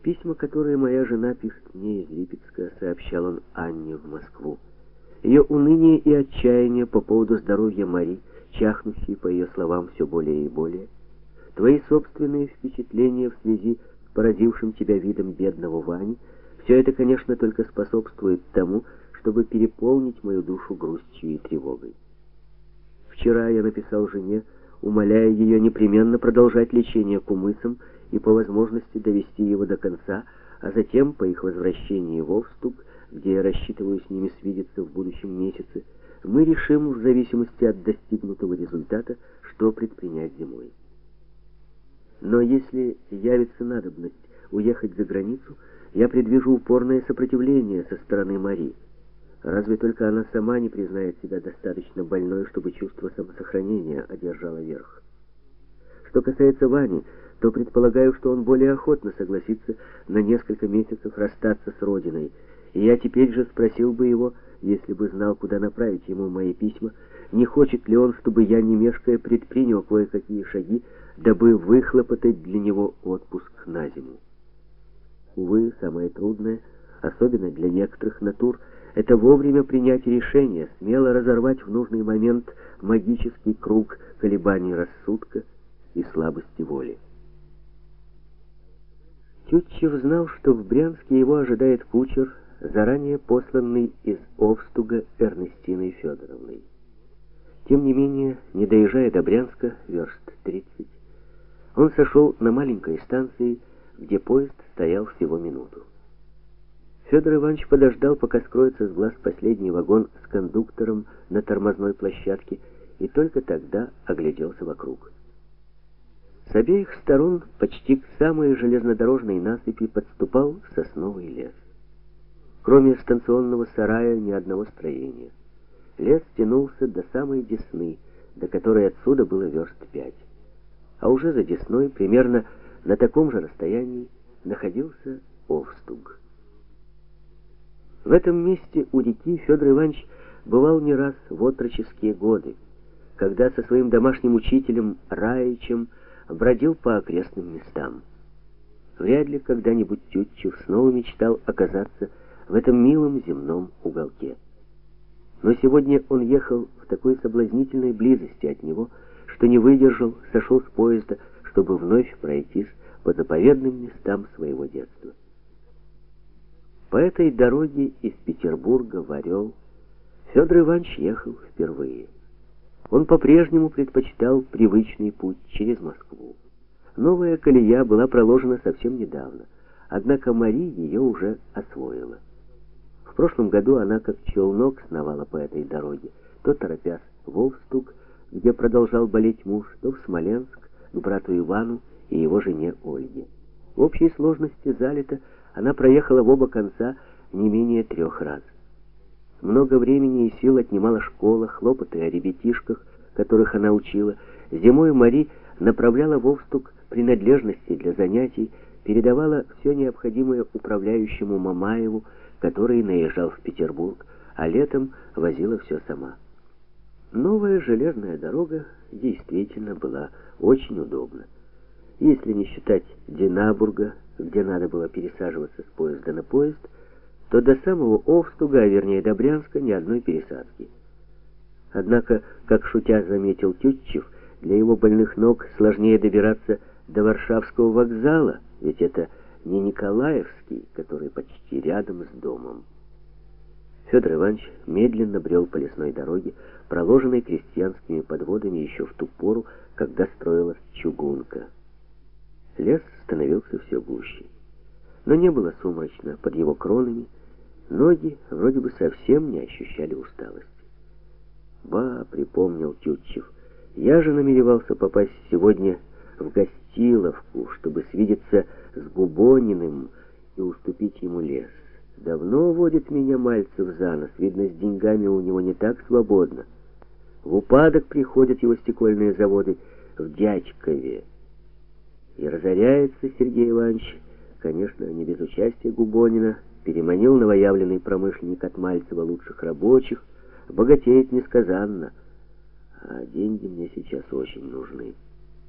Письма, которые моя жена пишет мне из Липецка, сообщал он Анне в Москву. Ее уныние и отчаяние по поводу здоровья Мари, чахнущие, по ее словам, все более и более. Твои собственные впечатления в связи с поразившим тебя видом бедного Вани, все это, конечно, только способствует тому, чтобы переполнить мою душу грустью и тревогой. Вчера я написал жене, умоляя ее непременно продолжать лечение кумысом и по возможности довести его до конца, а затем, по их возвращении в Овстуг, где я рассчитываю с ними свидеться в будущем месяце, мы решим, в зависимости от достигнутого результата, что предпринять зимой. Но если явится надобность уехать за границу, я предвижу упорное сопротивление со стороны Мари. Разве только она сама не признает себя достаточно больной, чтобы чувство самосохранения одержало верх. Что касается Вани, то предполагаю, что он более охотно согласится на несколько месяцев расстаться с родиной, и я теперь же спросил бы его, если бы знал, куда направить ему мои письма, не хочет ли он, чтобы я, не мешкая, предпринял кое-какие шаги, дабы выхлопотать для него отпуск на зиму. Увы, самое трудное, особенно для некоторых натур, это вовремя принять решение, смело разорвать в нужный момент магический круг колебаний рассудка и слабости воли. Тютчев знал, что в Брянске его ожидает кучер, заранее посланный из Овстуга Эрнестиной Федоровной. Тем не менее, не доезжая до Брянска, верст 30, он сошел на маленькой станции, где поезд стоял всего минуту. Федор Иванович подождал, пока скроется с глаз последний вагон с кондуктором на тормозной площадке, и только тогда огляделся вокруг. С обеих сторон, почти к самой железнодорожной насыпи, подступал сосновый лес. Кроме станционного сарая ни одного строения. Лес тянулся до самой Десны, до которой отсюда было верст 5. А уже за Десной, примерно на таком же расстоянии, находился Овстуг. В этом месте у реки Федор Иванович бывал не раз в отроческие годы, когда со своим домашним учителем Раичем бродил по окрестным местам. Вряд ли когда-нибудь Тютчев снова мечтал оказаться в этом милом земном уголке. Но сегодня он ехал в такой соблазнительной близости от него, что не выдержал, сошел с поезда, чтобы вновь пройтись по заповедным местам своего детства. По этой дороге из Петербурга в Орел Федор Иванович ехал впервые. Он по-прежнему предпочитал привычный путь через Москву. Новая колея была проложена совсем недавно, однако Мари ее уже освоила. В прошлом году она как челнок сновала по этой дороге, то торопясь в Овстуг, где продолжал болеть муж, то в Смоленск к брату Ивану и его жене Ольге. В общей сложности за лето она проехала в оба конца не менее 3 раз. Много времени и сил отнимала школа, хлопоты о ребятишках, которых она учила. Зимой Мари направляла в Овстуг принадлежности для занятий, передавала все необходимое управляющему Мамаеву, который наезжал в Петербург, а летом возила все сама. Новая железная дорога действительно была очень удобна. Если не считать Динабурга, где надо было пересаживаться с поезда на поезд, то до самого Овстуга, а вернее до Брянска, ни одной пересадки. Однако, как шутя заметил Тютчев, для его больных ног сложнее добираться до Варшавского вокзала, ведь это не Николаевский, который почти рядом с домом. Федор Иванович медленно брел по лесной дороге, проложенной крестьянскими подводами еще в ту пору, когда строилась чугунка. Лес становился все гуще. Но не было сумрачно под его кронами, ноги вроде бы совсем не ощущали усталости. «Ба», — припомнил Тютчев, — «я же намеревался попасть сегодня в Гостиловку, чтобы свидеться с Губониным и уступить ему лес. Давно водит меня Мальцев за нос, видно, с деньгами у него не так свободно. В упадок приходят его стекольные заводы в Дядькове. И разоряется Сергей Иванович, конечно, не без участия Губонина, переманил новоявленный промышленник от Мальцева лучших рабочих, богатеет несказанно, а деньги мне сейчас очень нужны».